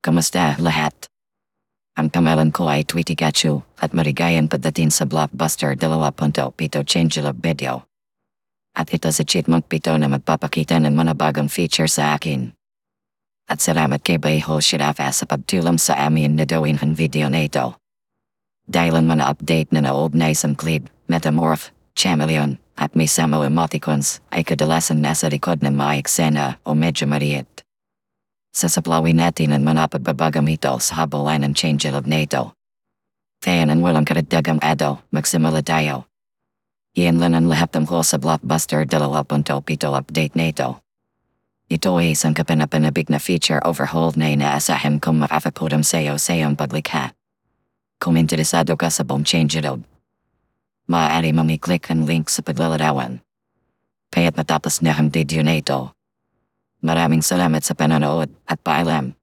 Kamusta lahat? Ang pangalan ko ay Tweety Gachu at marigayan pagdating sa Blockbuster 2.7 changelog video. At ito si Chipmunk Pito na magpapakita ng mga bagong feature sa akin. At salamat kay Bayho Shirafa sa pagtulong sa amin na gawin ang video na ito. Dahil ang mga update na naugnay sa clip, Metamorph, Chameleon, at may samo emoticons ay kadalasan nasa likod ng mga eksena o medyo mariit. Sasaplawin natin ang mga pagbabagam ito sa habulan ng changelog na ito. Kaya nang walang karagdagang ado, magsimula tayo. Iyan lang ang lahat tungkol sa Blockbuster 2.7 update na ito. Ito ay isang kapanapanabik na feature overhaul na inaasahan kung makapagpudam sa'yo sa iyong paglikha. Kung interesado ka sa buong changelog, maaari mong i-click ang link sa paglalarawan. Kaya't matapos na ang video na ito. Maraming salamat sa panonood at paalam.